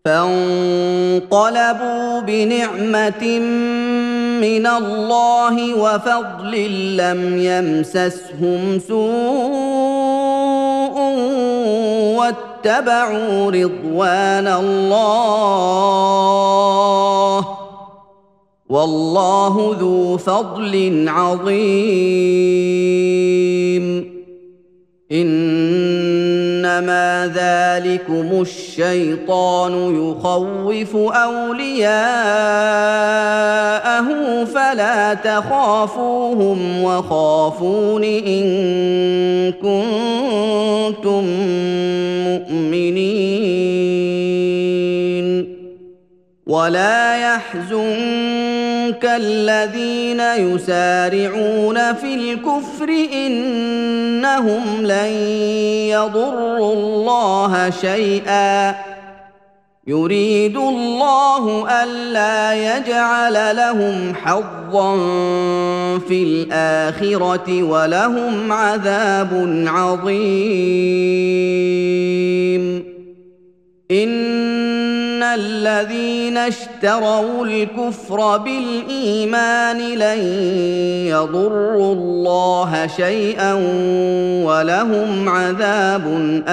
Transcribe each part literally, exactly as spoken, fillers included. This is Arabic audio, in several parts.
فانقلبوا بنعمة من الله وفضل لم يمسسهم سوء واتبعوا رضوان الله والله ذو فضل عظيم. إنما ذلكم الشيطان يخوف أولياءه فلا تخافوهم وخافون إن كنتم مؤمنين. ولا يحزنك الذين يسارعون في الكفر إنهم لن يضروا الله شيئا يريد الله ألا يجعل لهم حظا في الآخرة ولهم عذاب عظيم. إن الذين اشتروا الكفر بالإيمان لن يضروا الله شيئا ولهم عذاب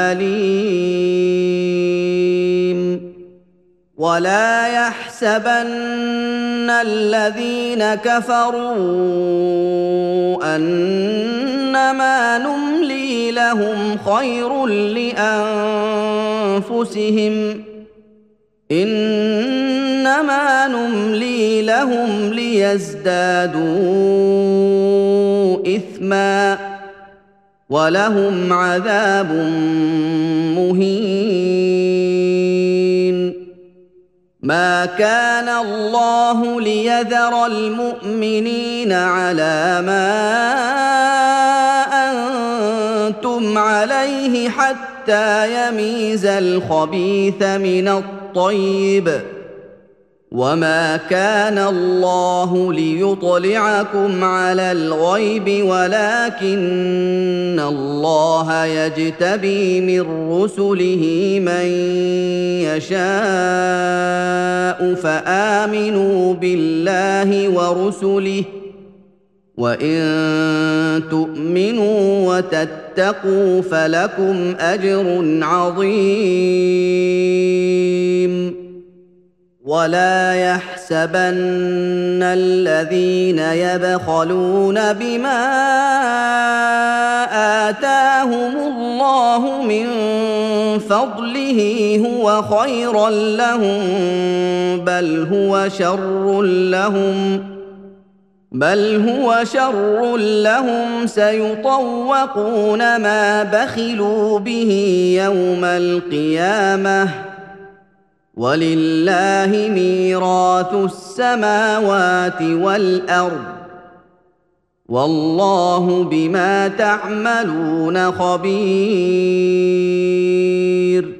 أليم. ولا يحسبن الذين كفروا أنما نملي لهم خير لأنفسهم إنما نملي لهم ليزدادوا إثما ولهم عذاب مهين. ما كان الله ليذر المؤمنين على ما أنتم عليه حتى يميز الخبيث من الطيب وما كان الله ليطلعكم على الغيب ولكن الله يجتبي من رسله من يشاء فآمنوا بالله ورسله وإن تؤمنوا وتتقوا فلكم أجر عظيم. ولا يحسبن الذين يبخلون بما آتاهم الله من فضله هو خيرا لهم بل هو شر لهم بل هو شر لهم سيطوقون ما بخلوا به يوم القيامة ولله ميراث السماوات والأرض والله بما تعملون خبير.